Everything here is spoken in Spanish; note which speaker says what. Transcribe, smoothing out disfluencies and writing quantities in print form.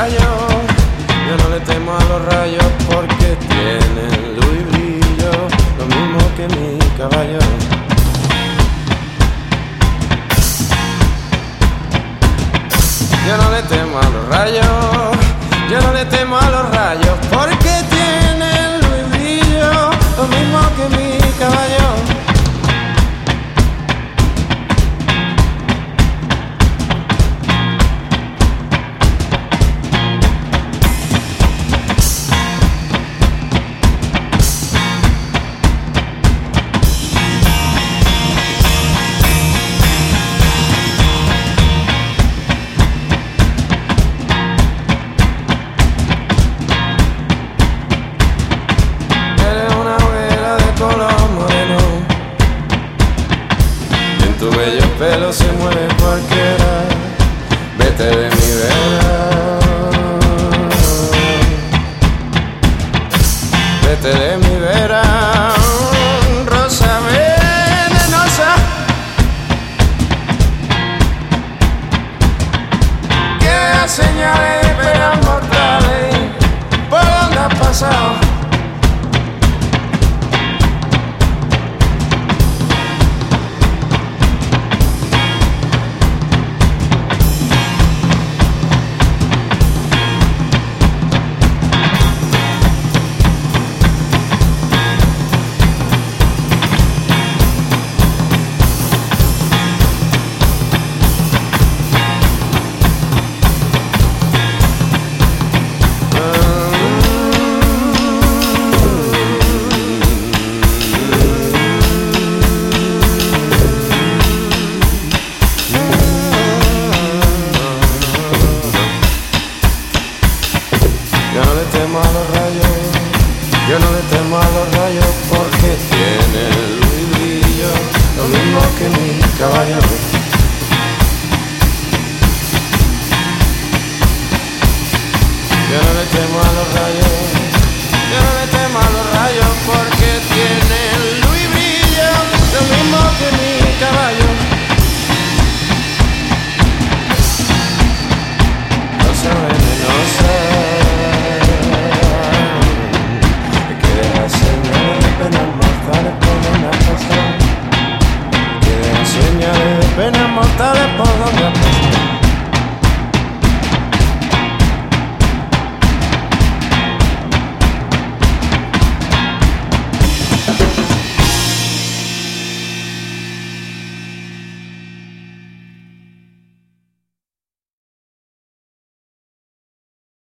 Speaker 1: rayos. Yo no le temo a los rayos porque tienen luz y brillo, lo mismo que mi caballo. Yo no le temo a los rayos, yo no le temo a los rayos porque tienen luz y brillo, lo mismo que mi caballo. Tu bello pelo se mueve cualquiera, vete de mi vera, vete de mi vera, rosa venenosa, que vea señales de penas mortales, por donde has pasado. Yo no le temo a los rayos, yo no le temo a los rayos porque tiene luz y brillo, lo mismo que mi caballo. Yo no le temo a los rayos.